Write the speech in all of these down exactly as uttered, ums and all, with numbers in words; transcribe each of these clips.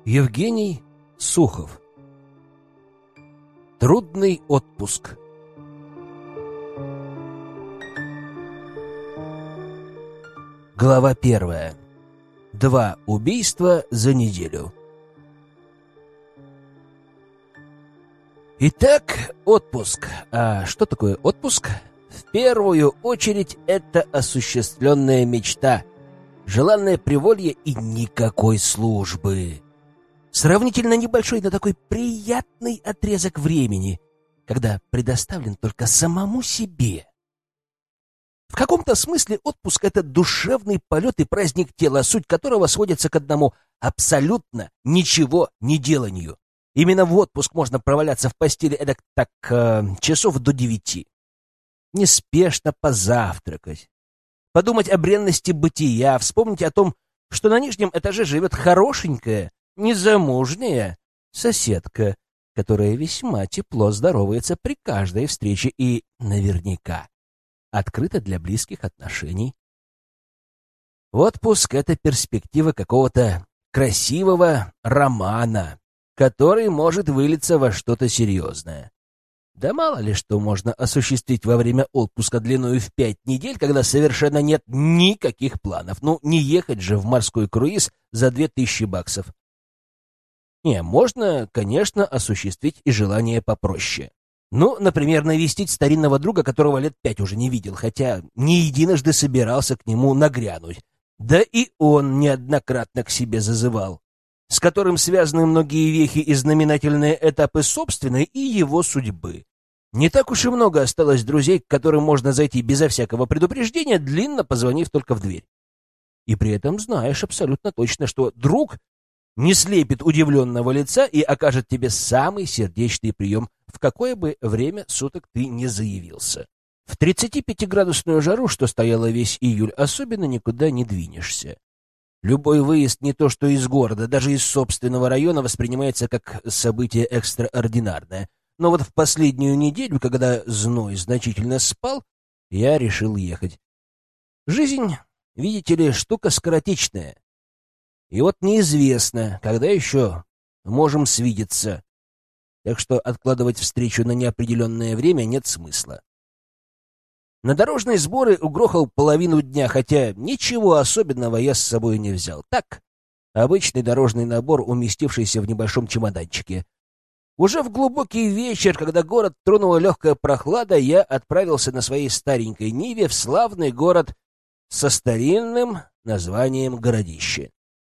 Евгений Сухов. Трудный отпуск. Глава первая. Два убийства за неделю. Итак, отпуск. А что такое отпуск? В первую очередь это осуществленная мечта, желанное приволье и никакой службы. Сравнительно небольшой, но такой приятный отрезок времени, когда предоставлен только самому себе. В каком-то смысле отпуск — это душевный полет и праздник тела, суть которого сводится к одному — абсолютно ничего не деланию. Именно в отпуск можно проваляться в постели эдак так э, часов до девяти. Неспешно позавтракать, подумать о бренности бытия, вспомнить о том, что на нижнем этаже живет хорошенькая, незамужняя соседка, которая весьма тепло здоровается при каждой встрече и наверняка открыта для близких отношений. Отпуск — это перспектива какого-то красивого романа, который может вылиться во что-то серьезное. Да мало ли что можно осуществить во время отпуска длиною в пять недель, когда совершенно нет никаких планов. Ну, не ехать же в морской круиз за две тысячи баксов. Не, можно, конечно, осуществить и желание попроще. Ну, например, навестить старинного друга, которого лет пять уже не видел, хотя не единожды собирался к нему нагрянуть. Да и он неоднократно к себе зазывал, с которым связаны многие вехи и знаменательные этапы собственной и его судьбы. Не так уж и много осталось друзей, к которым можно зайти безо всякого предупреждения, длинно позвонив только в дверь. И при этом знаешь абсолютно точно, что друг не слепит удивленного лица и окажет тебе самый сердечный прием, в какое бы время суток ты не заявился. В тридцатипятиградусную жару, что стояла весь июль, особенно никуда не двинешься. Любой выезд не то что из города, даже из собственного района воспринимается как событие экстраординарное. Но вот в последнюю неделю, когда зной значительно спал, я решил ехать. Жизнь, видите ли, штука скоротечная. И вот неизвестно, когда еще можем свидеться. Так что откладывать встречу на неопределенное время нет смысла. На дорожные сборы угрохал половину дня, хотя ничего особенного я с собой не взял. Так, обычный дорожный набор, уместившийся в небольшом чемоданчике. Уже в глубокий вечер, когда город тронула легкая прохлада, я отправился на своей старенькой Ниве в славный город со старинным названием Городище.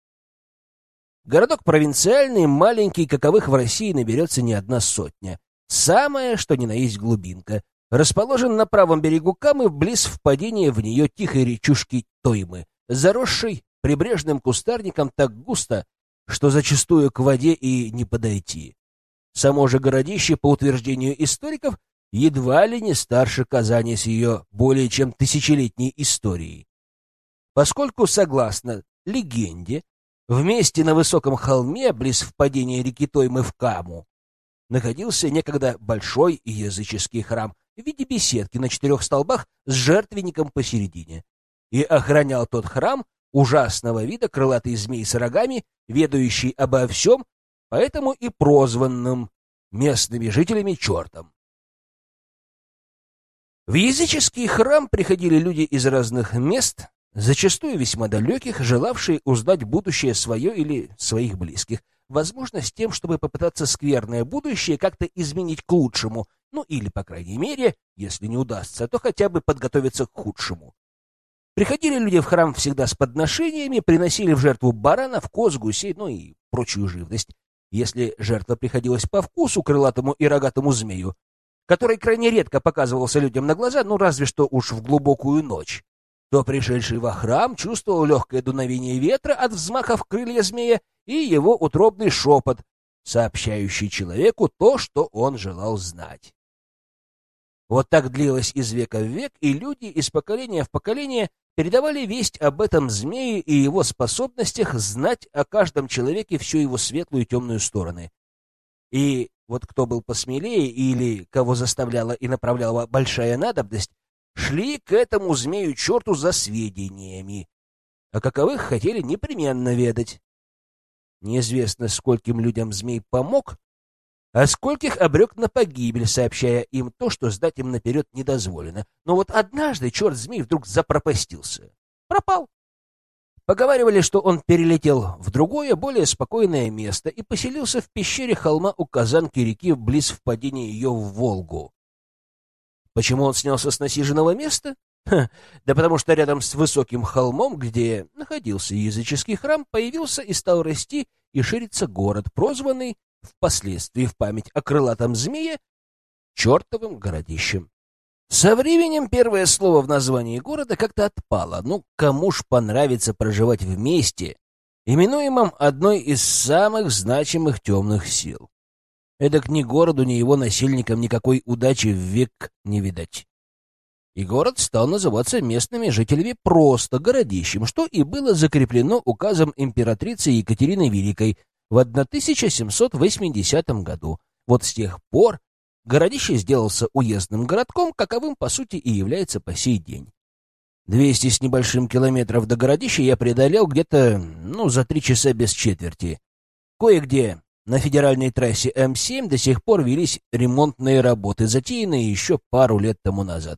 Городок провинциальный, маленький, каковых в России наберется не одна сотня. Самое, что ни на есть глубинка. Расположен на правом берегу Камы, близ впадения в нее тихой речушки Тоймы, заросшей прибрежным кустарником так густо, что зачастую к воде и не подойти. Само же городище, по утверждению историков, едва ли не старше Казани с ее более чем тысячелетней историей. Поскольку, согласно легенде, в месте на высоком холме, близ впадения реки Тоймы в Каму, находился некогда большой языческий храм в виде беседки на четырех столбах с жертвенником посередине. И охранял тот храм ужасного вида крылатый змей с рогами, ведающий обо всем, поэтому и прозванным местными жителями чертом. В языческий храм приходили люди из разных мест, зачастую весьма далеких, желавшие узнать будущее свое или своих близких, возможно, с тем, чтобы попытаться скверное будущее как-то изменить к лучшему, ну или, по крайней мере, если не удастся, то хотя бы подготовиться к худшему. Приходили люди в храм всегда с подношениями, приносили в жертву баранов, коз, гусей, ну и прочую живность. Если жертва приходилась по вкусу крылатому и рогатому змею, который крайне редко показывался людям на глаза, ну разве что уж в глубокую ночь, то пришедший во храм чувствовал легкое дуновение ветра от взмахов крылья змея и его утробный шепот, сообщающий человеку то, что он желал знать. Вот так длилось из века в век, и люди из поколения в поколение передавали весть об этом змее и его способностях знать о каждом человеке всю его светлую и темную стороны. И вот кто был посмелее или кого заставляла и направляла большая надобность, шли к этому змею-черту за сведениями, о каковых хотели непременно ведать. Неизвестно, скольким людям змей помог, а скольких обрек на погибель, сообщая им то, что сдать им наперед не дозволено. Но вот однажды черт-змей вдруг запропастился. Пропал. Поговаривали, что он перелетел в другое, более спокойное место и поселился в пещере холма у Казанки реки близ впадения ее в Волгу. Почему он снялся с насиженного места? Ха, да потому что рядом с высоким холмом, где находился языческий храм, появился и стал расти и шириться город, прозванный впоследствии в память о крылатом змее чертовым городищем. Со временем первое слово в названии города как-то отпало. Ну, кому ж понравится проживать вместе, именуемом одной из самых значимых темных сил? Эдак ни городу, ни его насельникам никакой удачи в век не видать. И город стал называться местными жителями просто городищем, что и было закреплено указом императрицы Екатерины Великой в тысяча семьсот восьмидесятом году. Вот с тех пор городище сделался уездным городком, каковым, по сути, и является по сей день. Двести с небольшим километров до городища я преодолел где-то, ну, за три часа без четверти. Кое-где на федеральной трассе Эм семь до сих пор велись ремонтные работы, затеянные еще пару лет тому назад.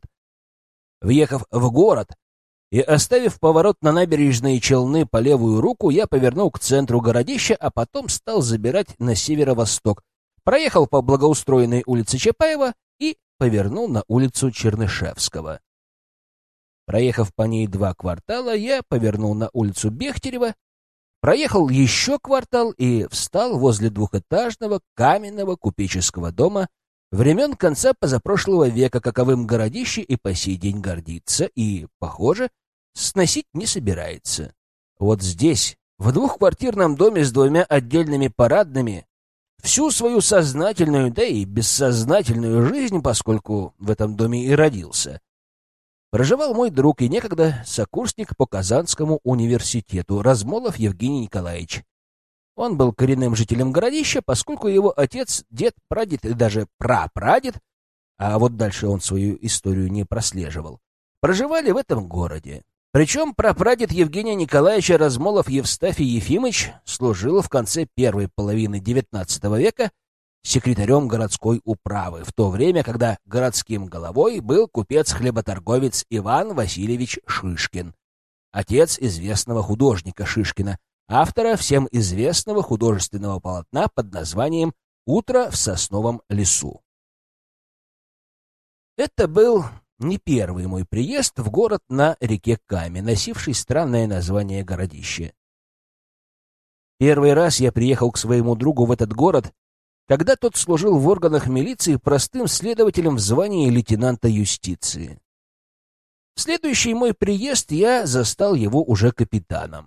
Въехав в город и оставив поворот на набережные Челны по левую руку, я повернул к центру городища, а потом стал забирать на северо-восток, проехал по благоустроенной улице Чапаева и повернул на улицу Чернышевского. Проехав по ней два квартала, я повернул на улицу Бехтерева, проехал еще квартал и встал возле двухэтажного каменного купеческого дома времен конца позапрошлого века, каковым городище и по сей день гордится и, похоже, сносить не собирается. Вот здесь, в двухквартирном доме с двумя отдельными парадными, всю свою сознательную, да и бессознательную жизнь, поскольку в этом доме и родился, проживал мой друг и некогда сокурсник по Казанскому университету Размолов Евгений Николаевич. Он был коренным жителем городища, поскольку его отец, дед, прадед и даже прапрадед, а вот дальше он свою историю не прослеживал, проживали в этом городе. Причем прапрадед Евгения Николаевича Размолов Евстафий Ефимович служил в конце первой половины девятнадцатого века секретарем городской управы, в то время, когда городским головой был купец-хлеботорговец Иван Васильевич Шишкин, отец известного художника Шишкина, автора всем известного художественного полотна под названием «Утро в сосновом лесу». Это был не первый мой приезд в город на реке Каме, носивший странное название городище. Первый раз я приехал к своему другу в этот город, когда тот служил в органах милиции простым следователем в звании лейтенанта юстиции. В следующий мой приезд я застал его уже капитаном.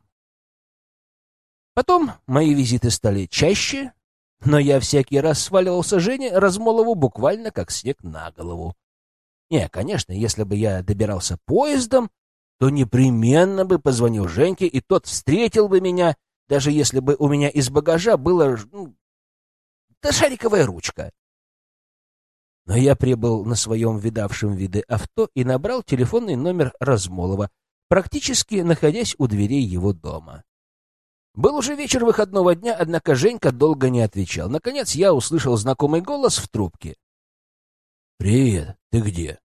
Потом мои визиты стали чаще, но я всякий раз сваливался Жене Размолову буквально как снег на голову. Не, конечно, если бы я добирался поездом, то непременно бы позвонил Женьке, и тот встретил бы меня, даже если бы у меня из багажа была, ну, да шариковая ручка. Но я прибыл на своем видавшем виды авто и набрал телефонный номер Размолова, практически находясь у дверей его дома. Был уже вечер выходного дня, однако Женька долго не отвечал. Наконец я услышал знакомый голос в трубке. «Привет, ты где?»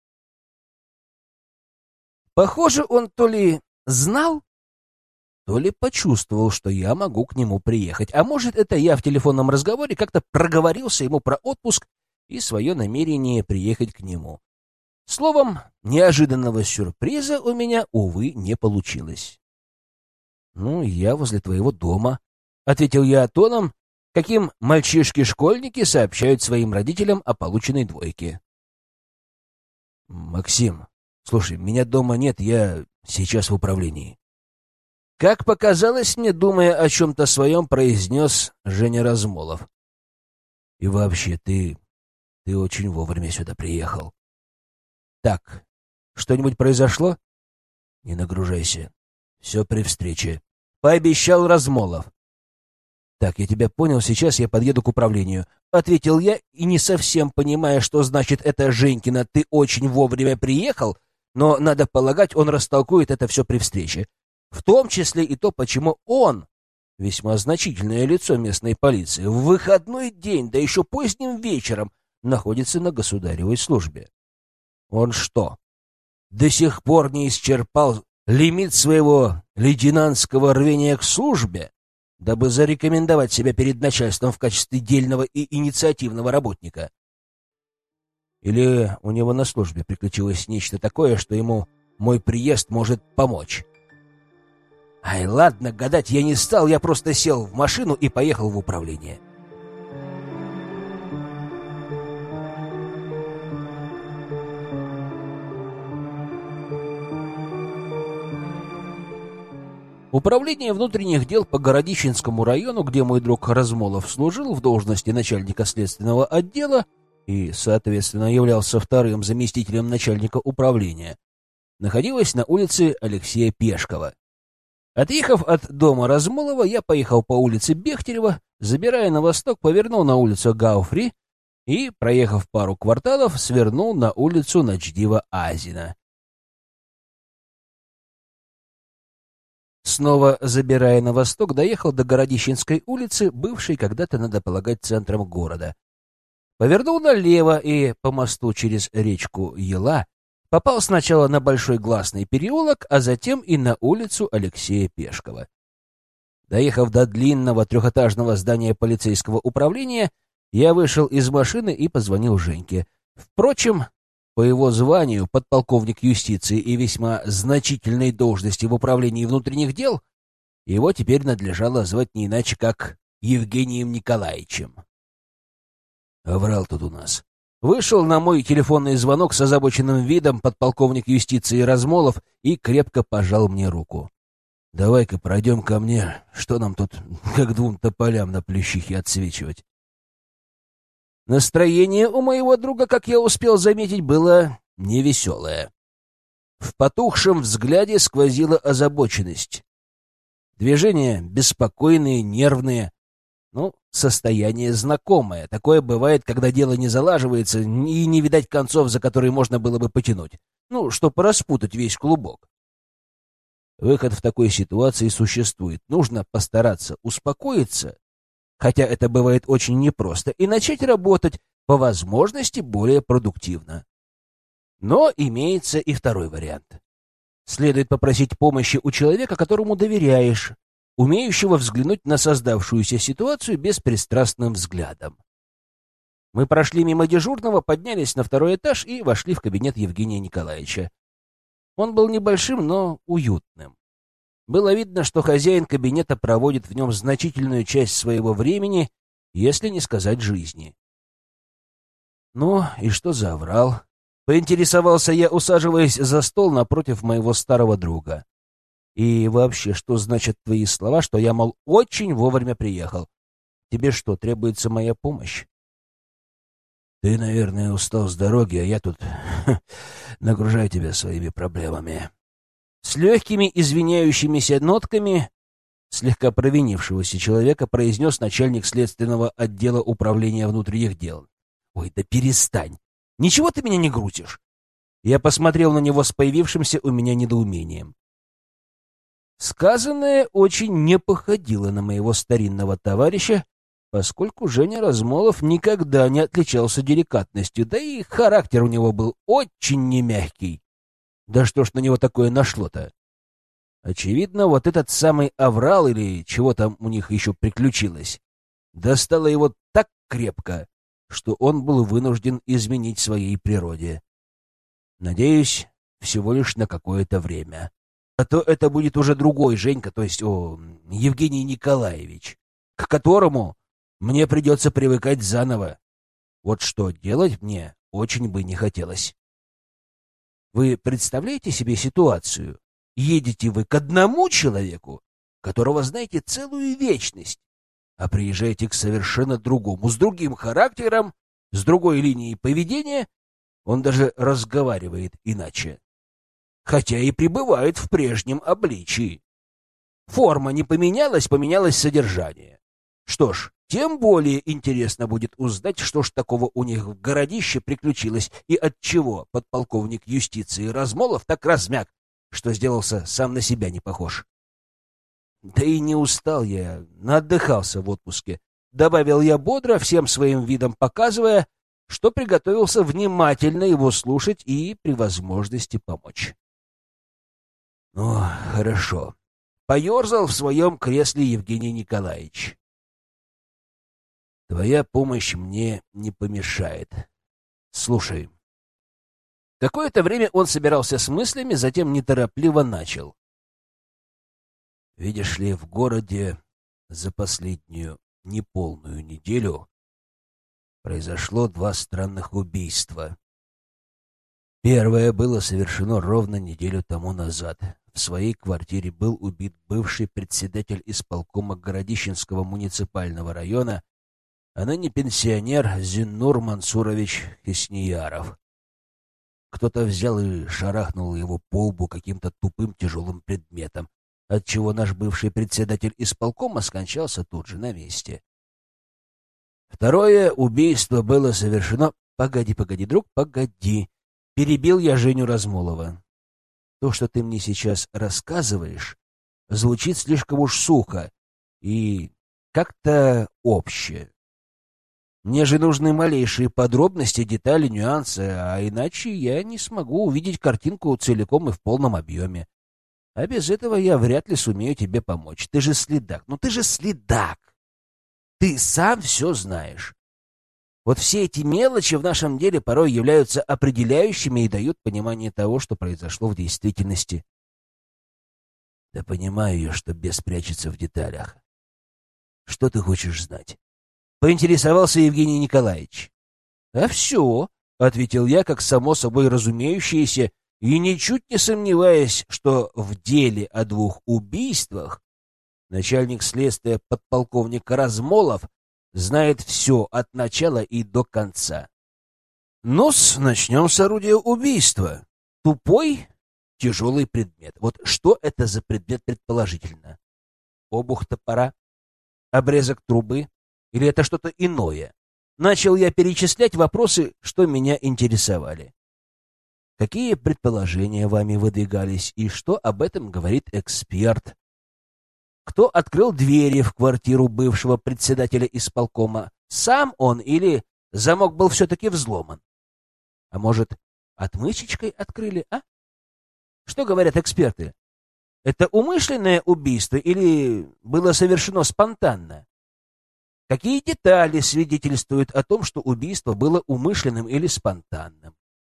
Похоже, он то ли знал, то ли почувствовал, что я могу к нему приехать. А может, это я в телефонном разговоре как-то проговорился ему про отпуск и свое намерение приехать к нему. Словом, неожиданного сюрприза у меня, увы, не получилось. «Ну, я возле твоего дома», — ответил я тоном, каким мальчишки-школьники сообщают своим родителям о полученной двойке. «Максим, слушай, меня дома нет, я сейчас в управлении». Как показалось мне, думая о чем-то своем, произнес Женя Размолов. «И вообще, ты... ты очень вовремя сюда приехал. Так, что-нибудь произошло? Не нагружайся. Все при встрече», — пообещал Размолов. «Так, я тебя понял, сейчас я подъеду к управлению», — ответил я, и не совсем понимая, что значит это Женькина «ты очень вовремя приехал», но, надо полагать, он растолкует это все при встрече. В том числе и то, почему он весьма значительное лицо местной полиции, в выходной день, да еще поздним вечером, находится на государевой службе. Он что, до сих пор не исчерпал лимит своего лейтенантского рвения к службе, дабы зарекомендовать себя перед начальством в качестве дельного и инициативного работника? Или у него на службе приключилось нечто такое, что ему мой приезд может помочь? Ай, ладно, гадать я не стал, я просто сел в машину и поехал в управление. Управление внутренних дел по Городищенскому району, где мой друг Размолов служил в должности начальника следственного отдела и, соответственно, являлся вторым заместителем начальника управления, находилось на улице Алексея Пешкова. Отъехав от дома Размолова, я поехал по улице Бехтерева, забирая на восток, повернул на улицу Гауфри и, проехав пару кварталов, свернул на улицу Ночдива-Азина. Снова забирая на восток, доехал до Городищенской улицы, бывшей когда-то, надо полагать, центром города. Повернул налево и по мосту через речку Ела попал сначала на Большой Гласный переулок, а затем и на улицу Алексея Пешкова. Доехав до длинного трехэтажного здания полицейского управления, я вышел из машины и позвонил Женьке. Впрочем, по его званию, подполковник юстиции и весьма значительной должности в управлении внутренних дел, его теперь надлежало звать не иначе, как Евгением Николаевичем. Оврал тут у нас. Вышел на мой телефонный звонок с озабоченным видом подполковник юстиции Размолов и крепко пожал мне руку. «Давай-ка пройдем ко мне, что нам тут как двум тополям на плющихе отсвечивать». Настроение у моего друга, как я успел заметить, было невеселое. В потухшем взгляде сквозила озабоченность. Движения беспокойные, нервные. Ну, состояние знакомое. Такое бывает, когда дело не залаживается и не видать концов, за которые можно было бы потянуть. Ну, чтобы распутать весь клубок. Выход в такой ситуации существует. Нужно постараться успокоиться, хотя это бывает очень непросто, и начать работать, по возможности, более продуктивно. Но имеется и второй вариант. Следует попросить помощи у человека, которому доверяешь, умеющего взглянуть на создавшуюся ситуацию беспристрастным взглядом. Мы прошли мимо дежурного, поднялись на второй этаж и вошли в кабинет Евгения Николаевича. Он был небольшим, но уютным. Было видно, что хозяин кабинета проводит в нем значительную часть своего времени, если не сказать жизни. «Ну, и что за оврал?» — поинтересовался я, усаживаясь за стол напротив моего старого друга. «И вообще, что значат твои слова, что я, мол, очень вовремя приехал? Тебе что, требуется моя помощь?» «Ты, наверное, устал с дороги, а я тут нагружаю тебя своими проблемами». С легкими извиняющимися нотками слегка провинившегося человека произнес начальник следственного отдела управления внутренних дел. «Ой, да перестань! Ничего ты меня не грузишь!» Я посмотрел на него с появившимся у меня недоумением. Сказанное очень не походило на моего старинного товарища, поскольку Женя Размолов никогда не отличался деликатностью, да и характер у него был очень немягкий. Да что ж на него такое нашло-то? Очевидно, вот этот самый оврал или чего там у них еще приключилось, достало его так крепко, что он был вынужден изменить своей природе. Надеюсь, всего лишь на какое-то время. А то это будет уже другой Женька, то есть о, Евгений Николаевич, к которому мне придется привыкать заново. Вот что делать мне очень бы не хотелось. Вы представляете себе ситуацию? Едете вы к одному человеку, которого знаете целую вечность, а приезжаете к совершенно другому, с другим характером, с другой линией поведения, он даже разговаривает иначе, хотя и пребывает в прежнем обличии. Форма не поменялась, поменялось содержание. Что ж, тем более интересно будет узнать, что ж такого у них в городище приключилось и отчего подполковник юстиции Размолов так размяк, что сделался сам на себя не похож. Да и не устал я, наотдыхался в отпуске. Добавил я бодро, всем своим видом показывая, что приготовился внимательно его слушать и при возможности помочь. Ну, хорошо. Поерзал в своем кресле Евгений Николаевич. Твоя помощь мне не помешает. Слушай. Какое-то время он собирался с мыслями, затем неторопливо начал. Видишь ли, в городе за последнюю неполную неделю произошло два странных убийства. Первое было совершено ровно неделю тому назад. В своей квартире был убит бывший председатель исполкома Городищенского муниципального района, а ныне пенсионер Зиннур Мансурович Хиснияров. Кто-то взял и шарахнул его по лбу каким-то тупым тяжелым предметом, отчего наш бывший председатель исполкома скончался тут же на месте. Второе убийство было совершено... Погоди, погоди, друг, погоди. Перебил я Женю Размолова. То, что ты мне сейчас рассказываешь, звучит слишком уж сухо и как-то обще. Мне же нужны малейшие подробности, детали, нюансы, а иначе я не смогу увидеть картинку целиком и в полном объеме. А без этого я вряд ли сумею тебе помочь. Ты же следак. Ну ты же следак. Ты сам все знаешь. Вот все эти мелочи в нашем деле порой являются определяющими и дают понимание того, что произошло в действительности. Да понимаю я, что бес прячется в деталях. Что ты хочешь знать? Поинтересовался Евгений Николаевич. А все, ответил я, как само собой разумеющееся, и ничуть не сомневаясь, что в деле о двух убийствах начальник следствия подполковник Размолов знает все от начала и до конца. Ну-с, начнем с орудия убийства. Тупой, тяжелый предмет. Вот что это за предмет предположительно? Обух топора? Обрезок трубы? Или это что-то иное? Начал я перечислять вопросы, что меня интересовали. Какие предположения вами выдвигались и что об этом говорит эксперт? Кто открыл двери в квартиру бывшего председателя исполкома? Сам он или замок был все-таки взломан? А может, отмычечкой открыли, а? Что говорят эксперты? Это умышленное убийство или было совершено спонтанно? Какие детали свидетельствуют о том, что убийство было умышленным или спонтанным?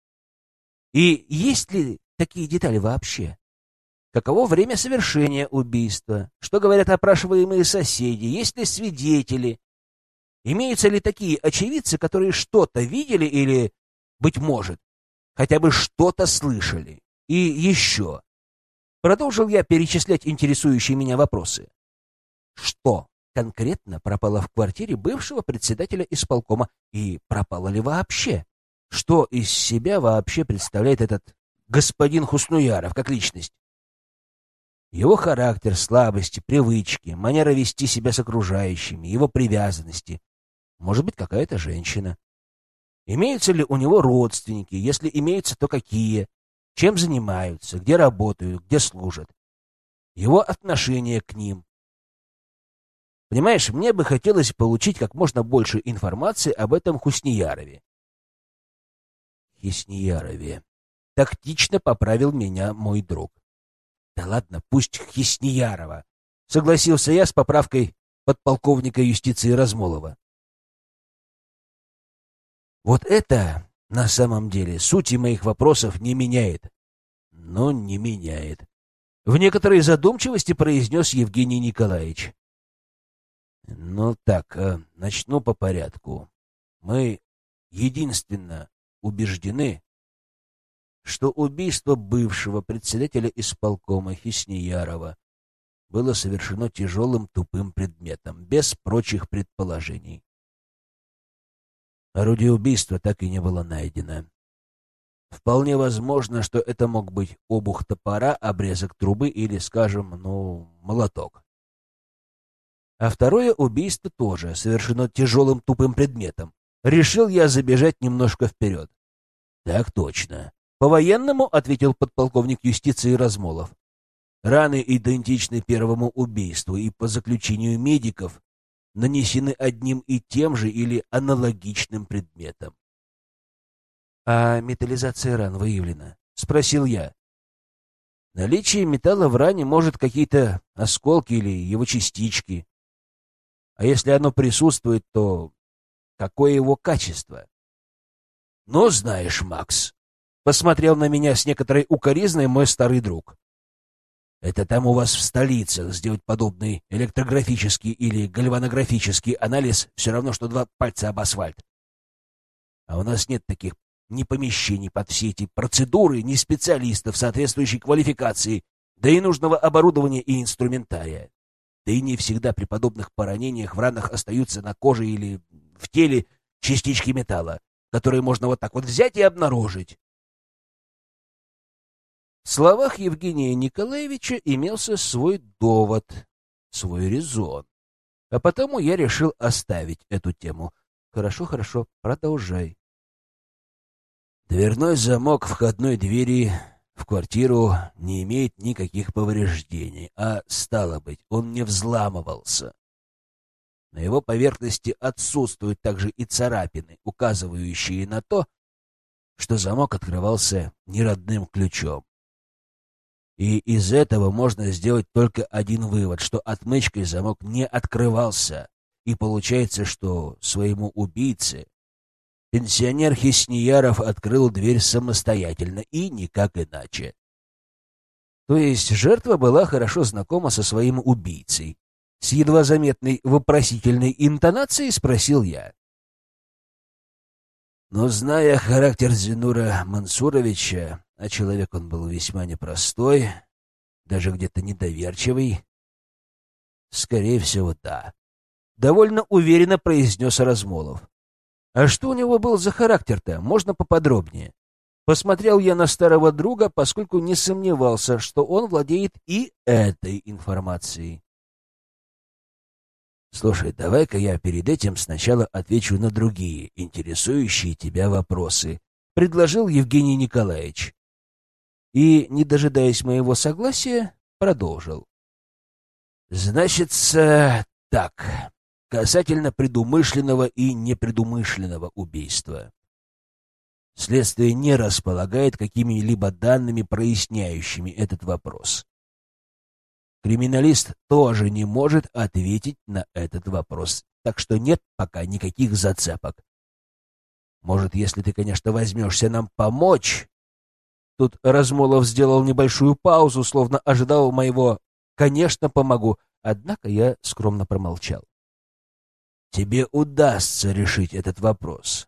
И есть ли такие детали вообще? Каково время совершения убийства? Что говорят опрашиваемые соседи? Есть ли свидетели? Имеются ли такие очевидцы, которые что-то видели или, быть может, хотя бы что-то слышали? И еще. Продолжил я перечислять интересующие меня вопросы. Что конкретно пропало в квартире бывшего председателя исполкома? И пропало ли вообще? Что из себя вообще представляет этот господин Хуснуяров как личность? Его характер, слабости, привычки, манера вести себя с окружающими, его привязанности. Может быть, какая-то женщина. Имеются ли у него родственники? Если имеются, то какие? Чем занимаются? Где работают? Где служат? Его отношение к ним. Понимаешь, мне бы хотелось получить как можно больше информации об этом Хусниярове. Хисниярове. Тактично поправил меня мой друг. Да ладно, пусть Хисниярова. Согласился я с поправкой подполковника юстиции Размолова. Вот это на самом деле сути моих вопросов не меняет. Но не меняет. В некоторой задумчивости произнес Евгений Николаевич. Ну так, начну по порядку. Мы единственно убеждены, что убийство бывшего председателя исполкома Хисниярова было совершено тяжелым тупым предметом, без прочих предположений. Орудие убийства так и не было найдено. Вполне возможно, что это мог быть обух топора, обрезок трубы или, скажем, ну, молоток. А второе убийство тоже совершено тяжелым тупым предметом. Решил я забежать немножко вперед. Так точно. По-военному, ответил подполковник юстиции Размолов. Раны идентичны первому убийству и, по заключению медиков, нанесены одним и тем же или аналогичным предметом. «А металлизация ран выявлена?» — спросил я. «Наличие металла в ране может какие-то осколки или его частички. А если оно присутствует, то какое его качество?» «Ну, знаешь, Макс», — посмотрел на меня с некоторой укоризной мой старый друг, «это там у вас в столицах сделать подобный электрографический или гальванографический анализ все равно, что два пальца об асфальт. А у нас нет таких ни помещений под все эти процедуры, ни специалистов соответствующей квалификации, да и нужного оборудования и инструментария. Да и не всегда при подобных поранениях в ранах остаются на коже или в теле частички металла, которые можно вот так вот взять и обнаружить». В словах Евгения Николаевича имелся свой довод, свой резон. А потому я решил оставить эту тему. Хорошо, хорошо, продолжай. Дверной замок входной двери в квартиру не имеет никаких повреждений, а, стало быть, он не взламывался. На его поверхности отсутствуют также и царапины, указывающие на то, что замок открывался не родным ключом. И из этого можно сделать только один вывод, что отмычкой замок не открывался, и получается, что своему убийце пенсионер Хиснияров открыл дверь самостоятельно и никак иначе. То есть жертва была хорошо знакома со своим убийцей. С едва заметной вопросительной интонацией спросил я. Но, зная характер Зинура Мансуровича, а человек он был весьма непростой, даже где-то недоверчивый, скорее всего, да. Довольно уверенно произнес Размолов. А что у него был за характер-то? Можно поподробнее? Посмотрел я на старого друга, поскольку не сомневался, что он владеет и этой информацией. Слушай, давай-ка я перед этим сначала отвечу на другие интересующие тебя вопросы, предложил Евгений Николаевич. И, не дожидаясь моего согласия, продолжил. Значится так, касательно предумышленного и непредумышленного убийства. Следствие не располагает какими-либо данными, проясняющими этот вопрос. Криминалист тоже не может ответить на этот вопрос, так что нет пока никаких зацепок. Может, если ты, конечно, возьмешься нам помочь... Тут Размолов сделал небольшую паузу, словно ожидал моего «конечно, помогу», однако я скромно промолчал. Тебе удастся решить этот вопрос.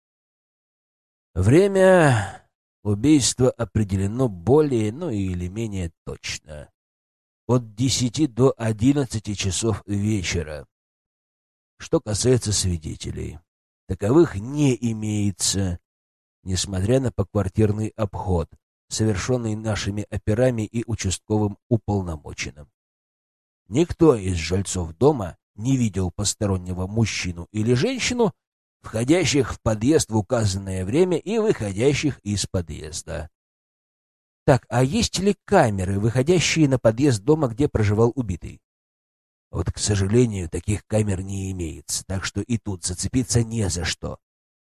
Время убийства определено более, ну или менее точно. От десяти до одиннадцати часов вечера. Что касается свидетелей, таковых не имеется, несмотря на поквартирный обход, совершенный нашими операми и участковым уполномоченным. Никто из жильцов дома не видел постороннего мужчину или женщину, входящих в подъезд в указанное время и выходящих из подъезда. Так, а есть ли камеры, выходящие на подъезд дома, где проживал убитый? Вот, к сожалению, таких камер не имеется, так что и тут зацепиться не за что.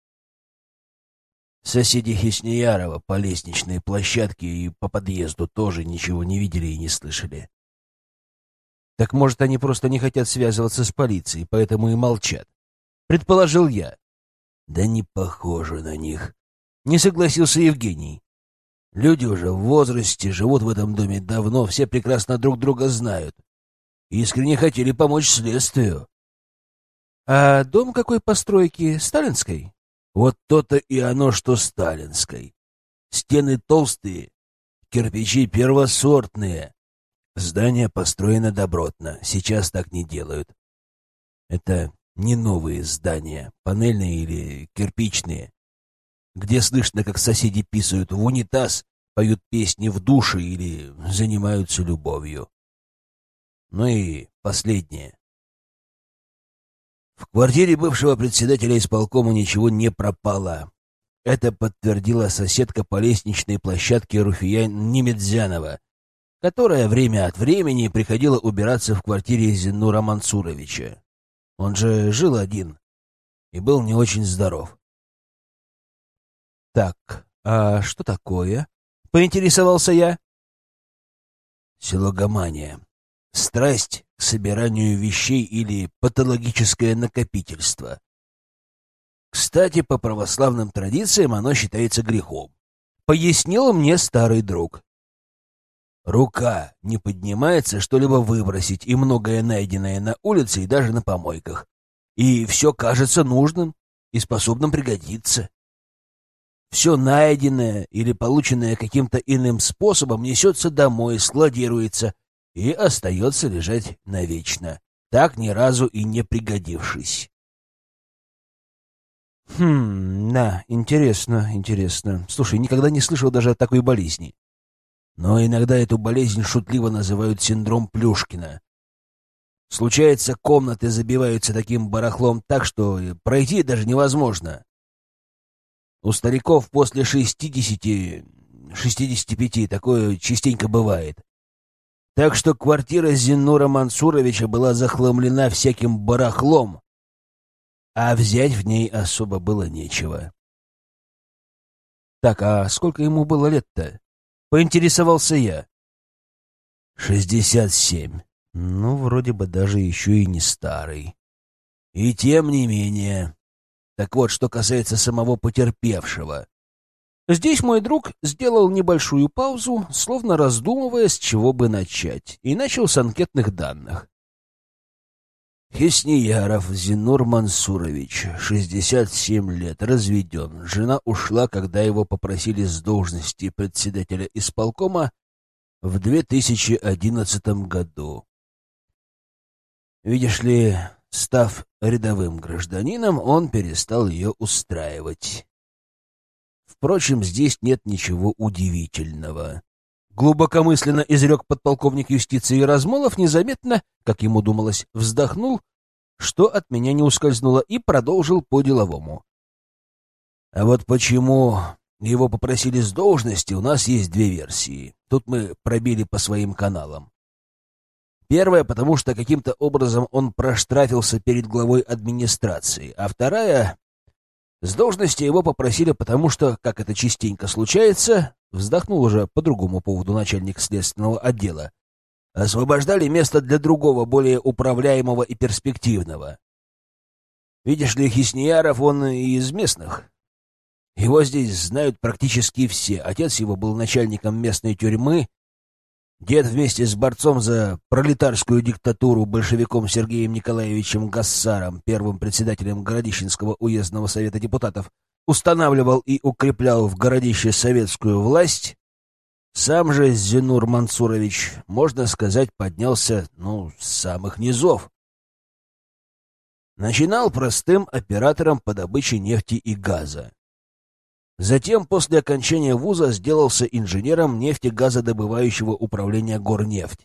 Соседи Хисниярова по лестничной площадке и по подъезду тоже ничего не видели и не слышали. Так, может, они просто не хотят связываться с полицией, поэтому и молчат. Предположил я. Да не похоже на них. Не согласился Евгений. Люди уже в возрасте, живут в этом доме давно, все прекрасно друг друга знают. Искренне хотели помочь следствию. А дом какой постройки? Сталинской? Вот то-то и оно, что сталинской. Стены толстые, кирпичи первосортные. Здание построено добротно, сейчас так не делают. Это не новые здания, панельные или кирпичные, где слышно, как соседи писают в унитаз, поют песни в душе или занимаются любовью. Ну и последнее. В квартире бывшего председателя исполкома ничего не пропало. Это подтвердила соседка по лестничной площадке Руфия Немедзянова, которая время от времени приходила убираться в квартире Зиннура Мансуровича. Он же жил один и был не очень здоров. «Так, а что такое?» — поинтересовался я. «Силогомания. Страсть к собиранию вещей или патологическое накопительство. Кстати, по православным традициям оно считается грехом», — пояснил мне старый друг. «Рука не поднимается что-либо выбросить, и многое найденное на улице и даже на помойках. И все кажется нужным и способным пригодиться. Все найденное или полученное каким-то иным способом несется домой, складируется и остается лежать навечно, так ни разу и не пригодившись». «Хм, да, интересно, интересно. Слушай, никогда не слышал даже о такой болезни. Но иногда эту болезнь шутливо называют синдром Плюшкина. Случается, комнаты забиваются таким барахлом так, что пройти даже невозможно. У стариков после шестидесяти, шестидесяти пяти такое частенько бывает. Так что квартира Зиннура Мансуровича была захламлена всяким барахлом, а взять в ней особо было нечего». «Так, а сколько ему было лет-то?» — поинтересовался я. «Шестьдесят семь. Ну, вроде бы даже еще и не старый. И тем не менее. Так вот, что касается самого потерпевшего». Здесь мой друг сделал небольшую паузу, словно раздумывая, с чего бы начать, и начал с анкетных данных. Хиснияров Зиннур Мансурович, шестьдесят семь лет, разведен. Жена ушла, когда его попросили с должности председателя исполкома в две тысячи одиннадцатом году. Видишь ли, став рядовым гражданином, он перестал ее устраивать. Впрочем, здесь нет ничего удивительного. Глубокомысленно изрек подполковник юстиции Размолов, незаметно, как ему думалось, вздохнул, что от меня не ускользнуло, и продолжил по-деловому. А вот почему его попросили с должности, у нас есть две версии. Тут мы пробили по своим каналам. Первая, потому что каким-то образом он проштрафился перед главой администрации, а вторая — с должности его попросили, потому что, как это частенько случается, вздохнул уже по другому поводу начальник следственного отдела, освобождали место для другого, более управляемого и перспективного. Видишь ли, Хиснияров, он из местных. Его здесь знают практически все. Отец его был начальником местной тюрьмы, дед вместе с борцом за пролетарскую диктатуру большевиком Сергеем Николаевичем Гассаром, первым председателем Городищенского уездного совета депутатов, устанавливал и укреплял в городище советскую власть. Сам же Зиннур Мансурович, можно сказать, поднялся, ну, с самых низов. Начинал простым оператором по добыче нефти и газа. Затем, после окончания вуза, сделался инженером нефтегазодобывающего управления Горнефть.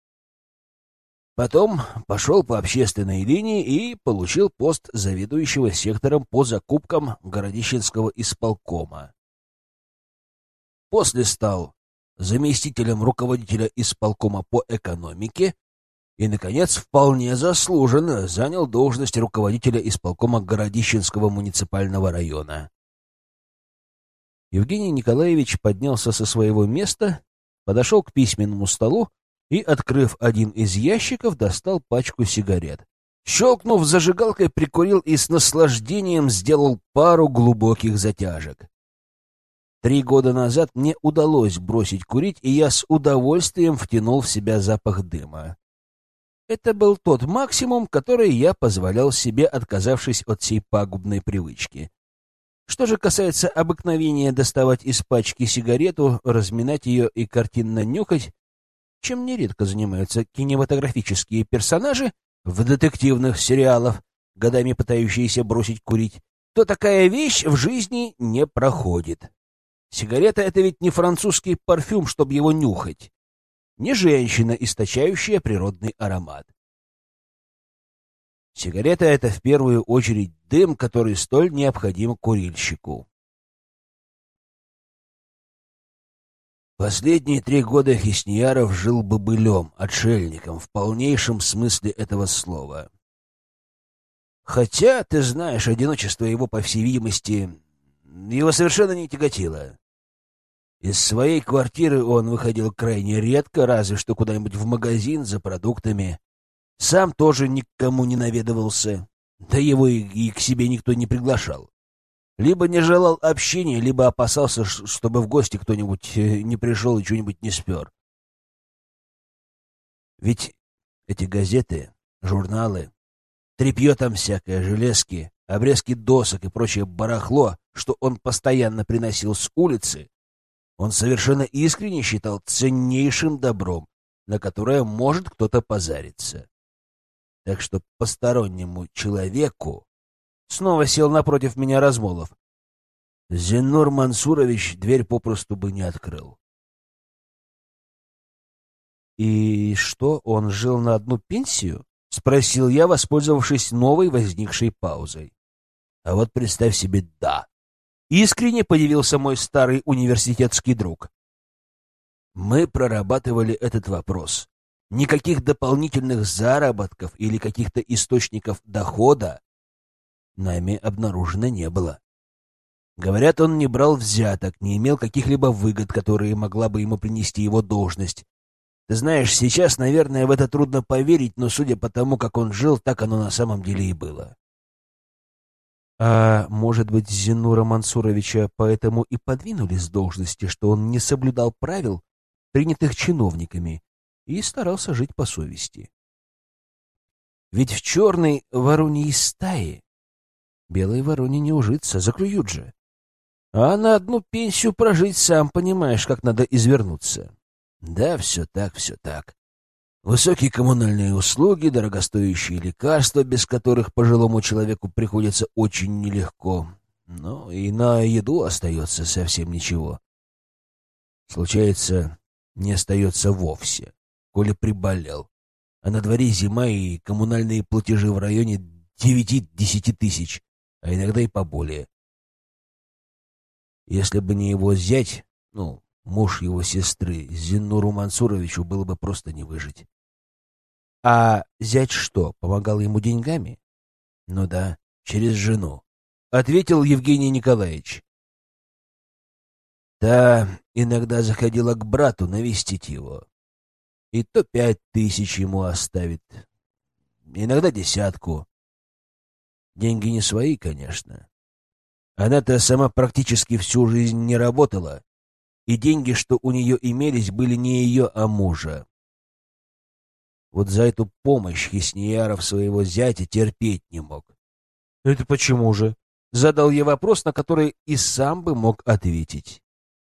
Потом пошел по общественной линии и получил пост заведующего сектором по закупкам Городищенского исполкома. После стал заместителем руководителя исполкома по экономике и, наконец, вполне заслуженно занял должность руководителя исполкома Городищенского муниципального района. Евгений Николаевич поднялся со своего места, подошел к письменному столу и, открыв один из ящиков, достал пачку сигарет. Щелкнув зажигалкой, прикурил и с наслаждением сделал пару глубоких затяжек. Три года назад мне удалось бросить курить, и я с удовольствием втянул в себя запах дыма. Это был тот максимум, который я позволял себе, отказавшись от сей пагубной привычки. Что же касается обыкновения доставать из пачки сигарету, разминать ее и картинно нюхать, чем нередко занимаются кинематографические персонажи в детективных сериалах, годами пытающиеся бросить курить, то такая вещь в жизни не проходит. Сигарета — это ведь не французский парфюм, чтобы его нюхать, не женщина, источающая природный аромат. Сигарета — это в первую очередь дым, который столь необходим курильщику. Последние три года Хиснияров жил бобылем, отшельником, в полнейшем смысле этого слова. Хотя, ты знаешь, одиночество его, по всей видимости, его совершенно не тяготило. Из своей квартиры он выходил крайне редко, разве что куда-нибудь в магазин за продуктами. Сам тоже никому не наведывался, да его и, и к себе никто не приглашал. Либо не желал общения, либо опасался, чтобы в гости кто-нибудь не пришел и что-нибудь не спер. Ведь эти газеты, журналы, тряпье там всякое, железки, обрезки досок и прочее барахло, что он постоянно приносил с улицы, он совершенно искренне считал ценнейшим добром, на которое может кто-то позариться. Так что постороннему человеку снова сел напротив меня Размолов. Зеннур Мансурович дверь попросту бы не открыл. «И что, он жил на одну пенсию?» — спросил я, воспользовавшись новой возникшей паузой. А вот представь себе, да. Искренне подивился мой старый университетский друг. Мы прорабатывали этот вопрос. Никаких дополнительных заработков или каких-то источников дохода нами обнаружено не было. Говорят, он не брал взяток, не имел каких-либо выгод, которые могла бы ему принести его должность. Ты знаешь, сейчас, наверное, в это трудно поверить, но судя по тому, как он жил, так оно на самом деле и было. А может быть, Зеннура Мансуровича поэтому и подвинули с должности, что он не соблюдал правил, принятых чиновниками, и старался жить по совести. Ведь в черной вороньей стае белой вороне не ужиться, заклюют же. А на одну пенсию прожить, сам понимаешь, как надо извернуться. Да, все так, все так. Высокие коммунальные услуги, дорогостоящие лекарства, без которых пожилому человеку приходится очень нелегко. Но и на еду остается совсем ничего. Случается, не остается вовсе, коли приболел. А на дворе зима, и коммунальные платежи в районе девяти-десяти тысяч, а иногда и поболее. Если бы не его зять, ну, муж его сестры, Зеннуру Мансуровичу было бы просто не выжить. А зять что, помогал ему деньгами? Ну да, через жену, — ответил Евгений Николаевич. Та иногда заходила к брату навестить его. И то пять тысяч ему оставит, иногда десятку. Деньги не свои, конечно. Она-то сама практически всю жизнь не работала, и деньги, что у нее имелись, были не ее, а мужа. Вот за эту помощь Хиснияров своего зятя терпеть не мог. — Это почему же? — задал я вопрос, на который и сам бы мог ответить.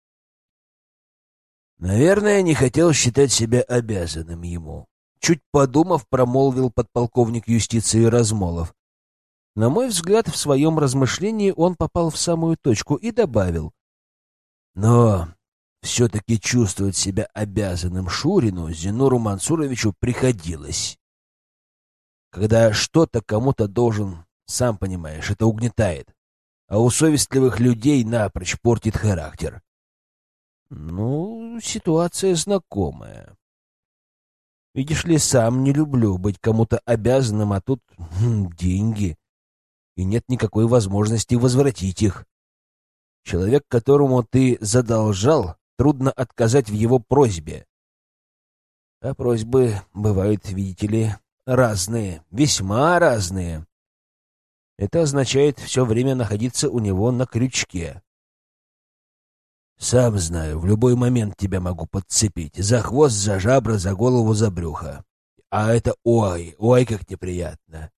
Наверное, не хотел считать себя обязанным ему. Чуть подумав, промолвил подполковник юстиции Размолов. На мой взгляд, в своем размышлении он попал в самую точку и добавил. Но все-таки чувствовать себя обязанным Шурину Зеннуру Мансуровичу приходилось. Когда что-то кому-то должен, сам понимаешь, это угнетает, а у совестливых людей напрочь портит характер. Ну, ситуация знакомая. Видишь ли, сам не люблю быть кому-то обязанным, а тут хм, деньги, и нет никакой возможности возвратить их. Человек, которому ты задолжал, трудно отказать в его просьбе. А просьбы бывают, видите ли, разные, весьма разные. Это означает все время находиться у него на крючке. Сам знаю, в любой момент тебя могу подцепить. За хвост, за жабры, за голову, за брюхо. А это ой, ой, как неприятно.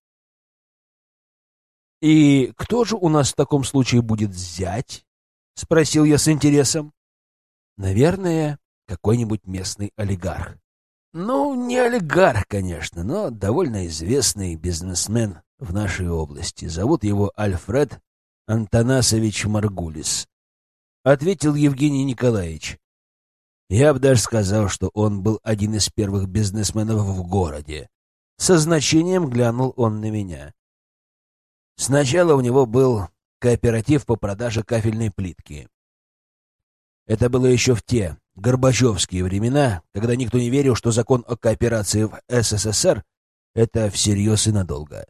«И кто же у нас в таком случае будет зять?» — спросил я с интересом. «Наверное, какой-нибудь местный олигарх. Ну, не олигарх, конечно, но довольно известный бизнесмен в нашей области. Зовут его Альфред Антонасович Маргулис», — ответил Евгений Николаевич. «Я бы даже сказал, что он был один из первых бизнесменов в городе». Со значением глянул он на меня. Сначала у него был кооператив по продаже кафельной плитки. Это было еще в те горбачевские времена, когда никто не верил, что закон о кооперации в СССР — это всерьез и надолго.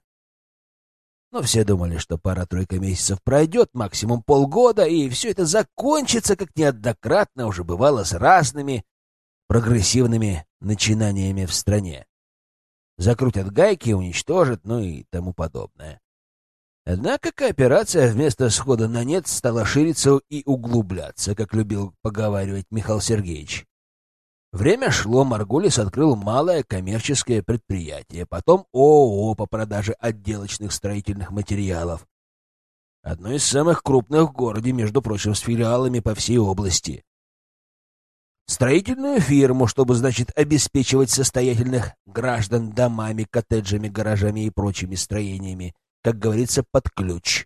Но все думали, что пара-тройка месяцев пройдет, максимум полгода, и все это закончится, как неоднократно уже бывало с разными прогрессивными начинаниями в стране. Закрутят гайки, уничтожат, ну и тому подобное. Однако кооперация вместо схода на нет стала шириться и углубляться, как любил поговаривать Михаил Сергеевич. Время шло, Маргулис открыл малое коммерческое предприятие, потом ООО по продаже отделочных строительных материалов. Одно из самых крупных в городе, между прочим, с филиалами по всей области. Строительную фирму, чтобы, значит, обеспечивать состоятельных граждан домами, коттеджами, гаражами и прочими строениями, как говорится, под ключ.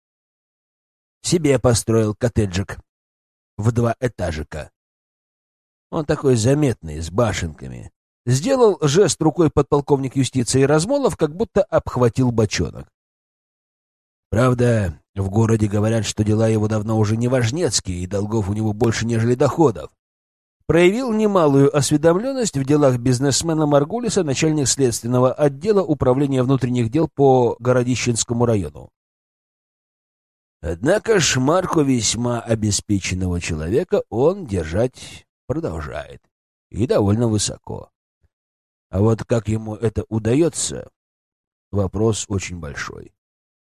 Себе построил коттеджик в два этажика. Он такой заметный, с башенками. Сделал жест рукой подполковник юстиции Размолов, как будто обхватил бочонок. Правда, в городе говорят, что дела его давно уже не важнецкие, и долгов у него больше, нежели доходов. Проявил немалую осведомленность в делах бизнесмена Маргулиса начальник следственного отдела Управления внутренних дел по Городищенскому району. Однако ж марку весьма обеспеченного человека он держать продолжает, и довольно высоко. А вот как ему это удается, вопрос очень большой.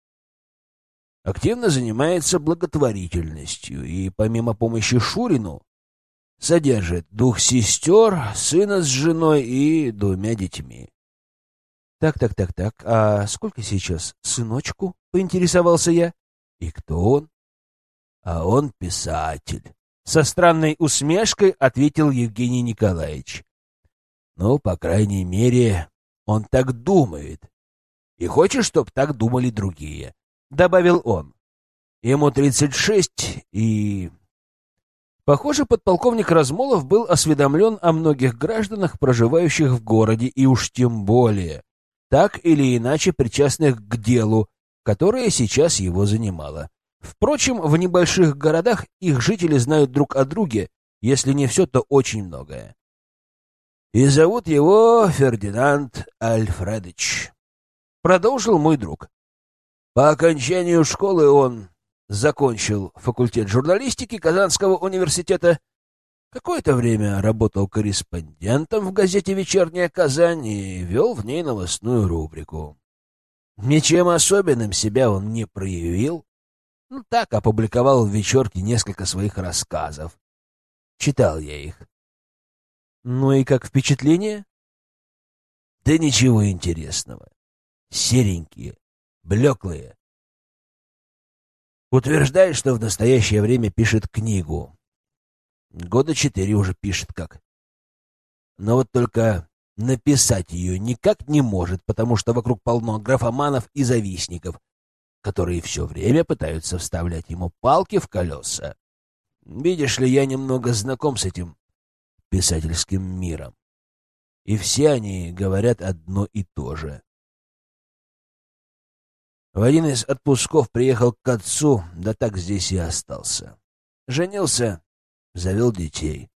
Активно занимается благотворительностью, и помимо помощи Шурину содержит двух сестер, сына с женой и двумя детьми. Так, так, так, так. А сколько сейчас сыночку? Поинтересовался я. И кто он? А он писатель. Со странной усмешкой ответил Евгений Николаевич. Ну, по крайней мере, он так думает. И хочет, чтоб так думали другие, добавил он. Ему тридцать шесть, и... Похоже, подполковник Размолов был осведомлен о многих гражданах, проживающих в городе, и уж тем более, так или иначе причастных к делу, которое сейчас его занимало. Впрочем, в небольших городах их жители знают друг о друге, если не все, то очень многое. И зовут его Фердинанд Альфредович. Продолжил мой друг. По окончанию школы он закончил факультет журналистики Казанского университета. Какое-то время работал корреспондентом в газете «Вечерняя Казань» и вел в ней новостную рубрику. Ничем особенным себя он не проявил. Ну, так, опубликовал в «Вечерке» несколько своих рассказов. Читал я их. Ну и как впечатление? Да ничего интересного. Серенькие, блеклые. Утверждает, что в настоящее время пишет книгу. Года четыре уже пишет как. Но вот только написать ее никак не может, потому что вокруг полно графоманов и завистников, которые все время пытаются вставлять ему палки в колеса. Видишь ли, я немного знаком с этим писательским миром. И все они говорят одно и то же. В один из отпусков приехал к отцу, да так здесь и остался. Женился, завел детей.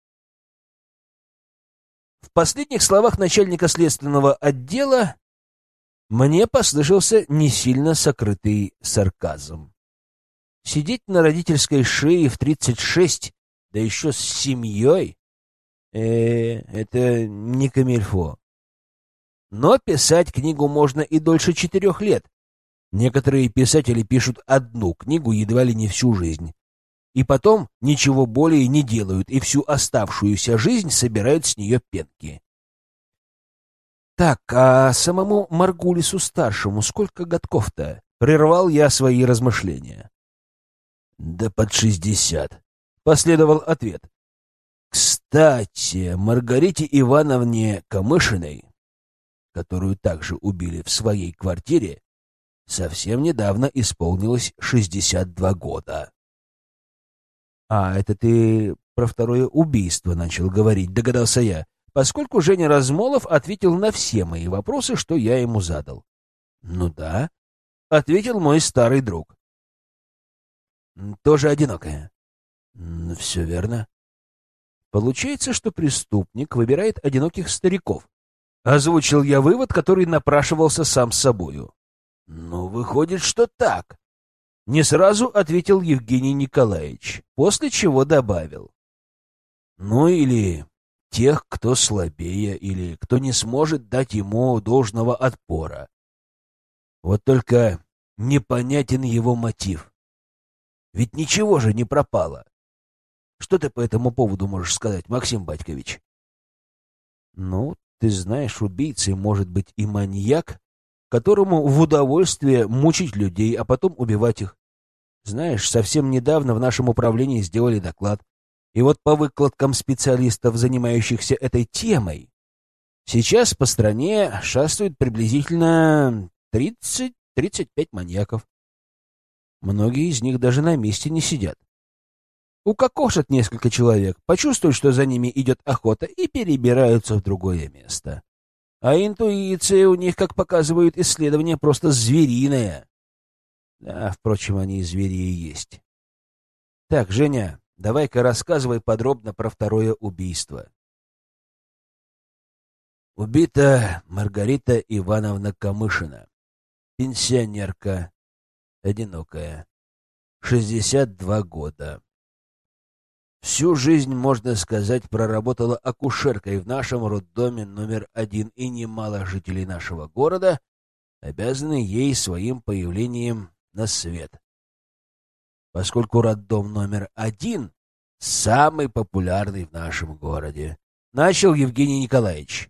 В последних словах начальника следственного отдела мне послышался не сильно сокрытый сарказм. Сидеть на родительской шее в тридцать шесть, да еще с семьей, э, это не камильфо. Но писать книгу можно и дольше четырех лет. Некоторые писатели пишут одну книгу едва ли не всю жизнь, и потом ничего более не делают, и всю оставшуюся жизнь собирают с нее пенки. Так, а самому Маргулису-старшему сколько годков-то? Прервал я свои размышления. Да под шестьдесят, последовал ответ. Кстати, Маргарите Ивановне Камышиной, которую также убили в своей квартире, совсем недавно исполнилось шестьдесят два года. А это ты про второе убийство начал говорить, догадался я, поскольку Женя Размолов ответил на все мои вопросы, что я ему задал. Ну да, ответил мой старый друг. Тоже одинокая. Все верно. Получается, что преступник выбирает одиноких стариков. Озвучил я вывод, который напрашивался сам с собою. Ну, выходит, что так. Не сразу ответил Евгений Николаевич, после чего добавил. Ну или тех, кто слабее, или кто не сможет дать ему должного отпора. Вот только непонятен его мотив. Ведь ничего же не пропало. Что ты по этому поводу можешь сказать, Максим Батькович? Ну, ты знаешь, убийцей может быть и маньяк, которому в удовольствие мучить людей, а потом убивать их. Знаешь, совсем недавно в нашем управлении сделали доклад. И вот по выкладкам специалистов, занимающихся этой темой, сейчас по стране шастают приблизительно тридцать-тридцать пять маньяков. Многие из них даже на месте не сидят. Укокошат несколько человек, почувствуют, что за ними идет охота, и перебираются в другое место. А интуиция у них, как показывают исследования, просто звериная. Да, впрочем, они и звери и есть. Так, Женя, давай-ка рассказывай подробно про второе убийство. Убита Маргарита Ивановна Камышина. Пенсионерка, одинокая, шестьдесят два года. Всю жизнь, можно сказать, проработала акушеркой в нашем роддоме номер один, и немало жителей нашего города обязаны ей своим появлением на свет. Поскольку роддом номер один самый популярный в нашем городе. Начал Евгений Николаевич.